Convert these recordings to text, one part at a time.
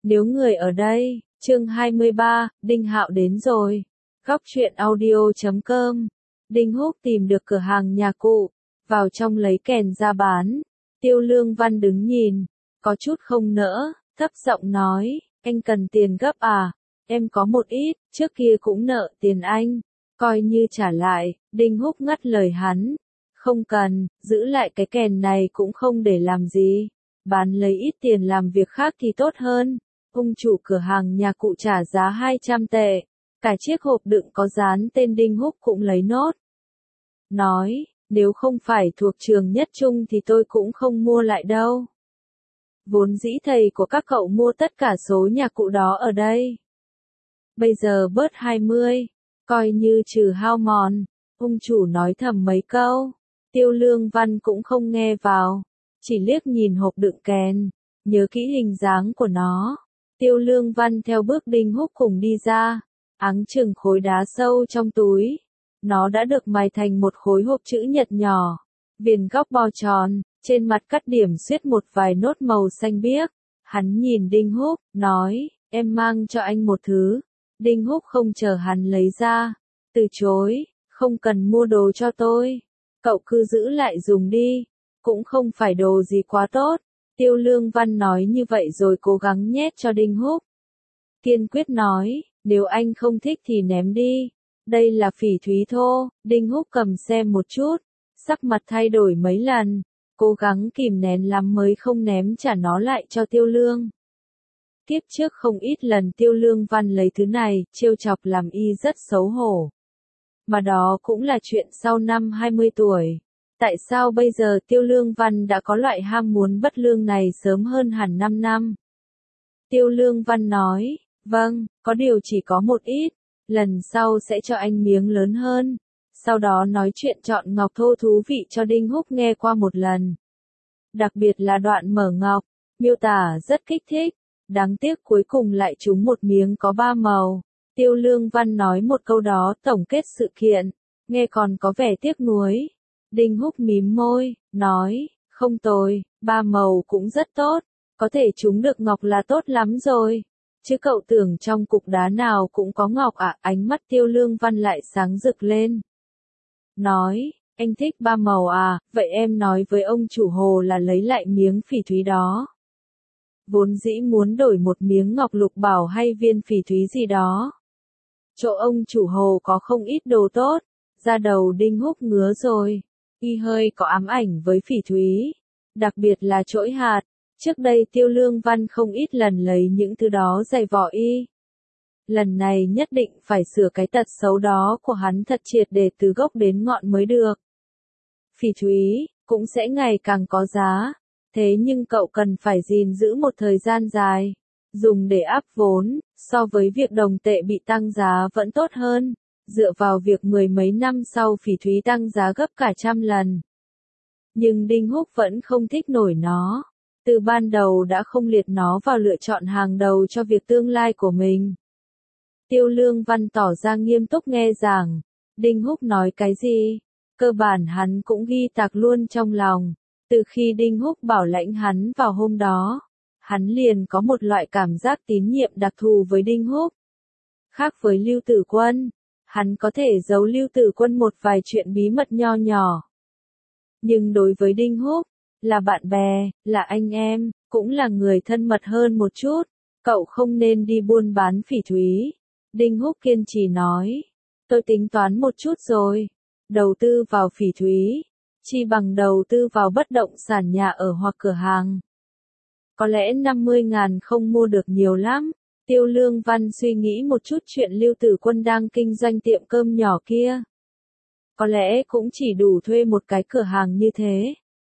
Nếu người ở đây, chương 23, Đinh Hạo đến rồi. Góc truyện audio.com. Đinh Húc tìm được cửa hàng nhà cụ, vào trong lấy kèn ra bán. Tiêu Lương Văn đứng nhìn, có chút không nỡ, thấp giọng nói, anh cần tiền gấp à? Em có một ít, trước kia cũng nợ tiền anh, coi như trả lại. Đinh Húc ngắt lời hắn, không cần, giữ lại cái kèn này cũng không để làm gì, bán lấy ít tiền làm việc khác thì tốt hơn. Ông chủ cửa hàng nhà cụ trả giá 200 tệ, cả chiếc hộp đựng có dán tên Đinh Húc cũng lấy nốt. Nói, nếu không phải thuộc trường nhất trung thì tôi cũng không mua lại đâu. Vốn dĩ thầy của các cậu mua tất cả số nhà cụ đó ở đây. Bây giờ bớt 20, coi như trừ hao mòn. Ông chủ nói thầm mấy câu, Tiêu Lương Văn cũng không nghe vào, chỉ liếc nhìn hộp đựng kèn, nhớ kỹ hình dáng của nó. Tiêu Lương Văn theo bước Đinh Húc cùng đi ra, áng chừng khối đá sâu trong túi. Nó đã được mài thành một khối hộp chữ nhật nhỏ, viền góc bo tròn, trên mặt cắt điểm xuyết một vài nốt màu xanh biếc. Hắn nhìn Đinh Húc, nói, em mang cho anh một thứ. Đinh Húc không chờ hắn lấy ra, từ chối, không cần mua đồ cho tôi. Cậu cứ giữ lại dùng đi, cũng không phải đồ gì quá tốt. Tiêu Lương Văn nói như vậy rồi cố gắng nhét cho Đinh Húc. Kiên quyết nói, nếu anh không thích thì ném đi. Đây là phỉ thúy thô. Đinh Húc cầm xem một chút, sắc mặt thay đổi mấy lần, cố gắng kìm nén lắm mới không ném trả nó lại cho Tiêu Lương. Tiếp trước không ít lần Tiêu Lương Văn lấy thứ này, trêu chọc làm y rất xấu hổ. Mà đó cũng là chuyện sau năm 20 tuổi. Tại sao bây giờ Tiêu Lương Văn đã có loại ham muốn bất lương này sớm hơn hẳn 5 năm? Tiêu Lương Văn nói, vâng, có điều chỉ có một ít, lần sau sẽ cho anh miếng lớn hơn. Sau đó nói chuyện chọn ngọc thô thú vị cho Đinh Húc nghe qua một lần. Đặc biệt là đoạn mở ngọc, miêu tả rất kích thích, đáng tiếc cuối cùng lại trúng một miếng có 3 màu. Tiêu Lương Văn nói một câu đó tổng kết sự kiện, nghe còn có vẻ tiếc nuối. Đinh Húc mím môi, nói, không tồi, 3 màu cũng rất tốt, có thể trúng được ngọc là tốt lắm rồi. Chứ cậu tưởng trong cục đá nào cũng có ngọc à? Ánh mắt Tiêu Lương Văn lại sáng rực lên. Nói, anh thích 3 màu à, vậy em nói với ông chủ hồ là lấy lại miếng phỉ thúy đó. Vốn dĩ muốn đổi một miếng ngọc lục bảo hay viên phỉ thúy gì đó. Chỗ ông chủ hồ có không ít đồ tốt, da đầu Đinh Húc ngứa rồi. Y hơi có ám ảnh với phỉ thúy, đặc biệt là chỗi hạt. Trước đây Tiêu Lương Văn không ít lần lấy những thứ đó giày vò y. Lần này nhất định phải sửa cái tật xấu đó của hắn thật triệt để từ gốc đến ngọn mới được. Phỉ thúy cũng sẽ ngày càng có giá, thế nhưng cậu cần phải gìn giữ một thời gian dài, dùng để áp vốn, so với việc đồng tệ bị tăng giá vẫn tốt hơn, dựa vào việc mười mấy năm sau phỉ thúy tăng giá gấp cả 100 lần. Nhưng Đinh Húc vẫn không thích nổi nó, từ ban đầu đã không liệt nó vào lựa chọn hàng đầu cho việc tương lai của mình. Tiêu Lương Văn tỏ ra nghiêm túc nghe giảng, Đinh Húc nói cái gì, cơ bản hắn cũng ghi tạc luôn trong lòng. Từ khi Đinh Húc bảo lãnh hắn vào hôm đó, hắn liền có một loại cảm giác tín nhiệm đặc thù với Đinh Húc. Khác với Lưu Tử Quân, hắn có thể giấu Lưu Tử Quân một vài chuyện bí mật nho nhỏ. Nhưng đối với Đinh Húc, là bạn bè, là anh em, cũng là người thân mật hơn một chút, cậu không nên đi buôn bán phỉ thúy. Đinh Húc kiên trì nói, tôi tính toán một chút rồi, đầu tư vào phỉ thúy, chi bằng đầu tư vào bất động sản nhà ở hoặc cửa hàng. Có lẽ 50.000 không mua được nhiều lắm. Tiêu Lương Văn suy nghĩ một chút chuyện Lưu Tử Quân đang kinh doanh tiệm cơm nhỏ kia. Có lẽ cũng chỉ đủ thuê một cái cửa hàng như thế.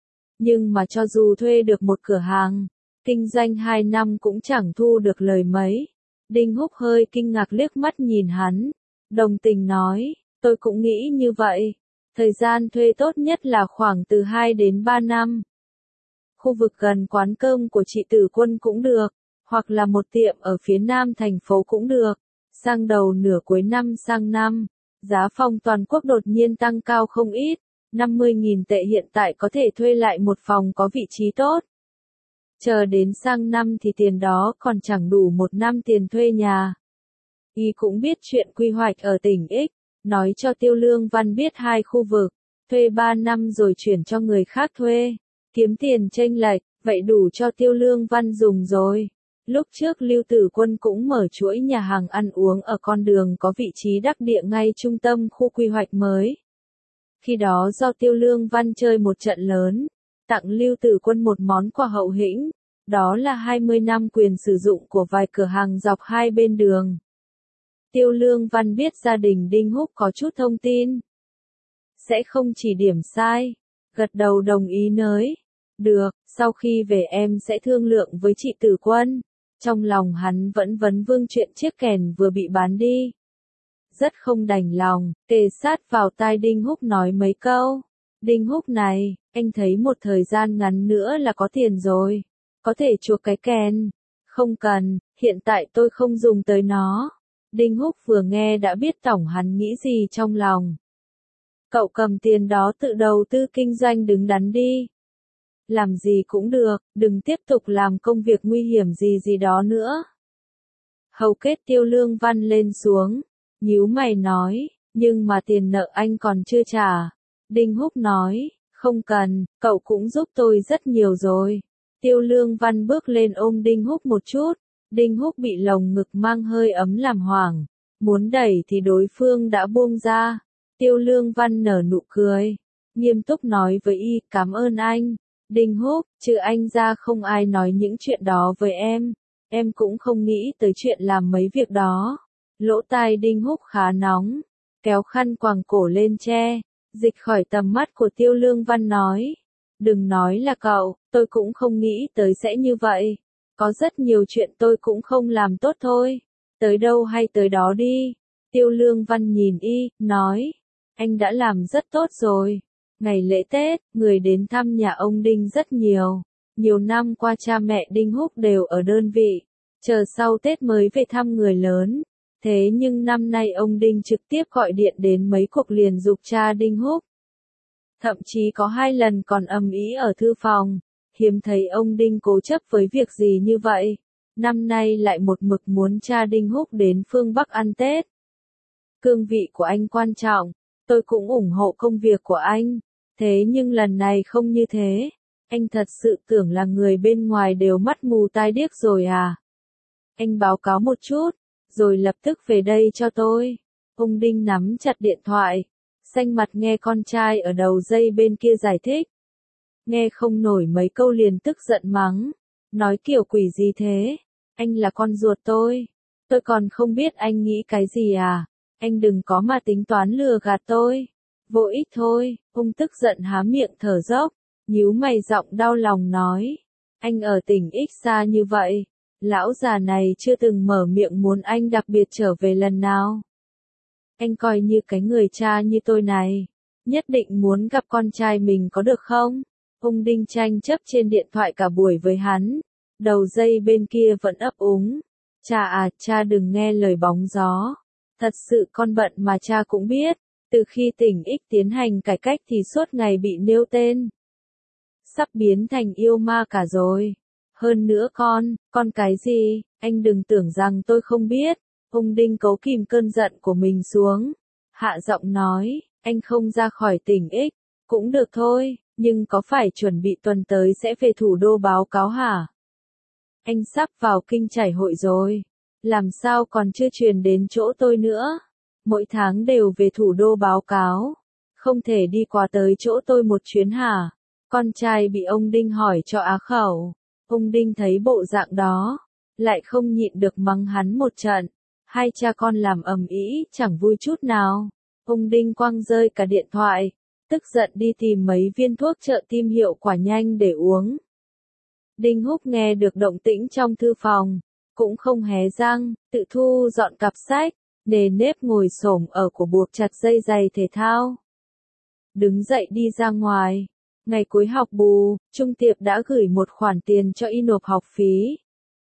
Nhưng mà cho dù thuê được một cửa hàng, kinh doanh 2 năm cũng chẳng thu được lời mấy. Đinh Húc hơi kinh ngạc liếc mắt nhìn hắn, đồng tình nói, tôi cũng nghĩ như vậy. Thời gian thuê tốt nhất là khoảng từ 2 đến 3 năm. Khu vực gần quán cơm của chị Tử Quân cũng được, hoặc là một tiệm ở phía nam thành phố cũng được. Sang đầu nửa cuối năm sang năm, giá phòng toàn quốc đột nhiên tăng cao không ít, 50.000 tệ hiện tại có thể thuê lại một phòng có vị trí tốt. Chờ đến sang năm thì tiền đó còn chẳng đủ 1 năm tiền thuê nhà. Y cũng biết chuyện quy hoạch ở tỉnh X, nói cho Tiêu Lương Văn biết 2 khu vực, thuê 3 năm rồi chuyển cho người khác thuê, kiếm tiền chênh lệch, vậy đủ cho Tiêu Lương Văn dùng rồi. Lúc trước Lưu Tử Quân cũng mở chuỗi nhà hàng ăn uống ở con đường có vị trí đắc địa ngay trung tâm khu quy hoạch mới. Khi đó do Tiêu Lương Văn chơi một trận lớn, tặng Lưu Tử Quân một món quà hậu hĩnh, đó là 20 năm quyền sử dụng của vài cửa hàng dọc hai bên đường. Tiêu Lương Văn biết gia đình Đinh Húc có chút thông tin, sẽ không chỉ điểm sai, gật đầu đồng ý nới. Được, sau khi về em sẽ thương lượng với chị Tử Quân. Trong lòng hắn vẫn vấn vương chuyện chiếc kèn vừa bị bán đi. Rất không đành lòng, kề sát vào tai Đinh Húc nói mấy câu. Đinh Húc này, anh thấy một thời gian ngắn nữa là có tiền rồi. Có thể chuộc cái kèn. Không cần, hiện tại tôi không dùng tới nó. Đinh Húc vừa nghe đã biết tổng hắn nghĩ gì trong lòng. Cậu cầm tiền đó tự đầu tư kinh doanh đứng đắn đi. Làm gì cũng được, đừng tiếp tục làm công việc nguy hiểm gì đó nữa. Hầu kết Tiêu Lương Văn lên xuống, nhíu mày nói, nhưng mà tiền nợ anh còn chưa trả. Đinh Húc nói, không cần, cậu cũng giúp tôi rất nhiều rồi. Tiêu Lương Văn bước lên ôm Đinh Húc một chút, Đinh Húc bị lồng ngực mang hơi ấm làm hoảng, muốn đẩy thì đối phương đã buông ra. Tiêu Lương Văn nở nụ cười, nghiêm túc nói với y, cảm ơn anh. Đinh Húc, trừ anh ra không ai nói những chuyện đó với em cũng không nghĩ tới chuyện làm mấy việc đó. Lỗ tai Đinh Húc khá nóng, kéo khăn quàng cổ lên che, dịch khỏi tầm mắt của Tiêu Lương Văn nói. Đừng nói là cậu, tôi cũng không nghĩ tới sẽ như vậy. Có rất nhiều chuyện tôi cũng không làm tốt thôi. Tới đâu hay tới đó đi. Tiêu Lương Văn nhìn y, nói, anh đã làm rất tốt rồi. Ngày lễ Tết, người đến thăm nhà ông Đinh rất nhiều. Nhiều năm qua cha mẹ Đinh Húc đều ở đơn vị, chờ sau Tết mới về thăm người lớn. Thế nhưng năm nay ông Đinh trực tiếp gọi điện đến mấy cuộc liền giục cha Đinh Húc. Thậm chí có 2 lần còn ầm ĩ ở thư phòng, hiếm thấy ông Đinh cố chấp với việc gì như vậy. Năm nay lại một mực muốn cha Đinh Húc đến phương Bắc ăn Tết. Cương vị của anh quan trọng, tôi cũng ủng hộ công việc của anh. Thế nhưng lần này không như thế. Anh thật sự tưởng là người bên ngoài đều mắt mù tai điếc rồi à? Anh báo cáo một chút, rồi lập tức về đây cho tôi. Ông Đinh nắm chặt điện thoại, xanh mặt nghe con trai ở đầu dây bên kia giải thích. Nghe không nổi mấy câu liền tức giận mắng. Nói kiểu quỷ gì thế? Anh là con ruột tôi còn không biết anh nghĩ cái gì à? Anh đừng có mà tính toán lừa gạt tôi. Vô ích thôi, ông tức giận há miệng thở dốc, nhíu mày giọng đau lòng nói. Anh ở tỉnh X xa như vậy, lão già này chưa từng mở miệng muốn anh đặc biệt trở về lần nào. Anh coi như cái người cha như tôi này, nhất định muốn gặp con trai mình có được không? Ông Đinh tranh chấp trên điện thoại cả buổi với hắn, đầu dây bên kia vẫn ấp úng. Cha à, cha đừng nghe lời bóng gió. Thật sự con bận mà cha cũng biết. Từ khi tỉnh X tiến hành cải cách thì suốt ngày bị nêu tên. Sắp biến thành yêu ma cả rồi. Hơn nữa con cái gì, anh đừng tưởng rằng tôi không biết. Ông Đinh cố kìm cơn giận của mình xuống. Hạ giọng nói, anh không ra khỏi tỉnh X, cũng được thôi, nhưng có phải chuẩn bị tuần tới sẽ về thủ đô báo cáo hả? Anh sắp vào kinh chảy hội rồi. Làm sao còn chưa truyền đến chỗ tôi nữa? Mỗi tháng đều về thủ đô báo cáo. Không thể đi qua tới chỗ tôi một chuyến hả? Con trai bị ông Đinh hỏi cho á khẩu. Ông Đinh thấy bộ dạng đó, lại không nhịn được mắng hắn một trận. Hai cha con làm ầm ĩ, chẳng vui chút nào. Ông Đinh quăng rơi cả điện thoại, tức giận đi tìm mấy viên thuốc trợ tim hiệu quả nhanh để uống. Đinh Húc nghe được động tĩnh trong thư phòng, cũng không hé răng, tự thu dọn cặp sách, nề nếp ngồi xổm ở cổ buộc chặt dây giày thể thao. Đứng dậy đi ra ngoài. Ngày cuối học bù, Trung Tiệp đã gửi một khoản tiền cho y nộp học phí.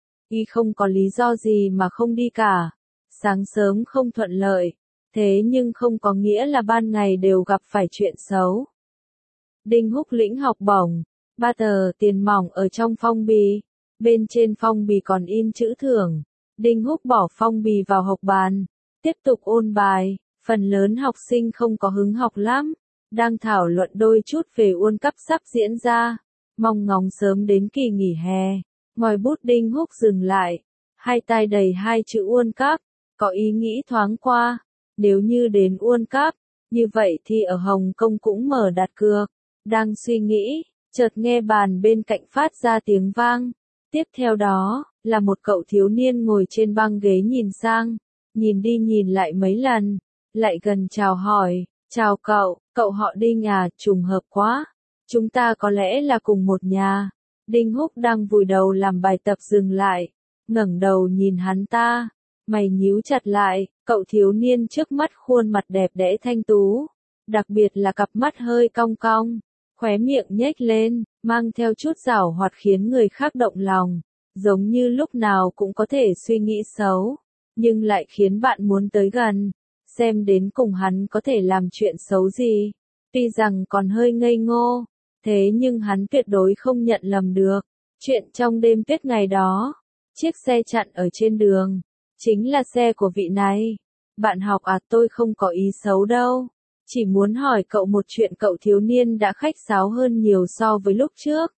Y không có lý do gì mà không đi cả. Sáng sớm không thuận lợi, thế nhưng không có nghĩa là ban ngày đều gặp phải chuyện xấu. Đinh Húc lĩnh học bổng, 3 tờ tiền mỏng ở trong phong bì. Bên trên phong bì còn in chữ thưởng. Đinh Húc bỏ phong bì vào hộc bàn. Tiếp tục ôn bài. Phần lớn học sinh không có hứng học lắm. Đang thảo luận đôi chút về World Cup sắp diễn ra. Mong ngóng sớm đến kỳ nghỉ hè. Ngòi bút Đinh Húc dừng lại. Hai tay đầy hai chữ World Cup. Có ý nghĩ thoáng qua. Nếu như đến World Cup, như vậy thì ở Hồng Kông cũng mở đặt cược. Đang suy nghĩ, chợt nghe bàn bên cạnh phát ra tiếng vang. Tiếp theo đó, là một cậu thiếu niên ngồi trên băng ghế nhìn sang. Nhìn đi nhìn lại mấy lần. Lại gần chào hỏi. Chào cậu họ Đinh à, trùng hợp quá. Chúng ta có lẽ là cùng một nhà. Đinh Húc đang vùi đầu làm bài tập dừng lại. Ngẩng đầu nhìn hắn ta. Mày nhíu chặt lại, cậu thiếu niên trước mắt khuôn mặt đẹp đẽ thanh tú. Đặc biệt là cặp mắt hơi cong cong. Khóe miệng nhếch lên, mang theo chút giảo hoạt khiến người khác động lòng. Giống như lúc nào cũng có thể suy nghĩ xấu. Nhưng lại khiến bạn muốn tới gần. Xem đến cùng hắn có thể làm chuyện xấu gì. Tuy rằng còn hơi ngây ngô. Thế nhưng hắn tuyệt đối không nhận lầm được. Chuyện trong đêm tuyết ngày đó. Chiếc xe chặn ở trên đường. Chính là xe của vị này. Bạn học à, tôi không có ý xấu đâu. Chỉ muốn hỏi cậu một chuyện. Cậu thiếu niên đã khách sáo hơn nhiều so với lúc trước.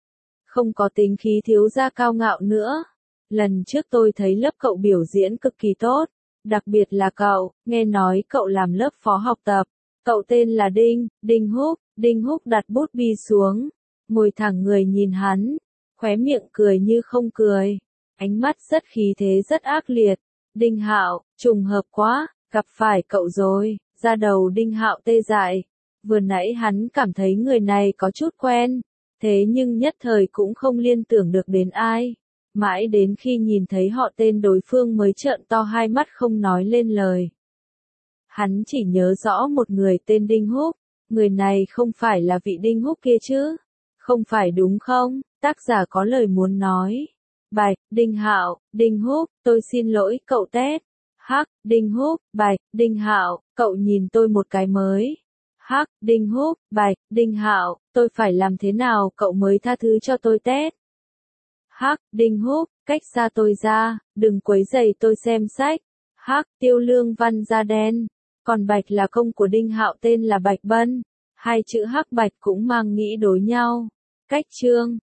Không có tính khí thiếu gia cao ngạo nữa. Lần trước tôi thấy lớp cậu biểu diễn cực kỳ tốt. Đặc biệt là cậu, nghe nói cậu làm lớp phó học tập. Cậu tên là Đinh Húc. Đinh Húc đặt bút bi xuống. Ngồi thẳng người nhìn hắn. Khóe miệng cười như không cười. Ánh mắt rất khí thế rất ác liệt. Đinh Hạo, trùng hợp quá, gặp phải cậu rồi. Da đầu Đinh Hạo tê dại. Vừa nãy hắn cảm thấy người này có chút quen. Thế nhưng nhất thời cũng không liên tưởng được đến ai. Mãi đến khi nhìn thấy họ tên đối phương mới trợn to hai mắt không nói lên lời. Hắn chỉ nhớ rõ một người tên Đinh Húc. Người này không phải là vị Đinh Húc kia chứ? Không phải đúng không? Tác giả có lời muốn nói. Bạch, Đinh Hạo, Đinh Húc, tôi xin lỗi cậu Tết. Hắc, Đinh Húc, Bạch, Đinh Hạo, cậu nhìn tôi một cái mới. Hắc, Đinh Húc, Bạch, Đinh Hạo, tôi phải làm thế nào cậu mới tha thứ cho tôi Tết? Hắc, Đinh Húc, cách xa tôi ra, đừng quấy rầy tôi xem sách. Hắc, Tiêu Lương Văn da đen. Còn Bạch là công của Đinh Hạo tên là Bạch Bân. Hai chữ Hắc Bạch cũng mang nghĩ đối nhau. Cách chương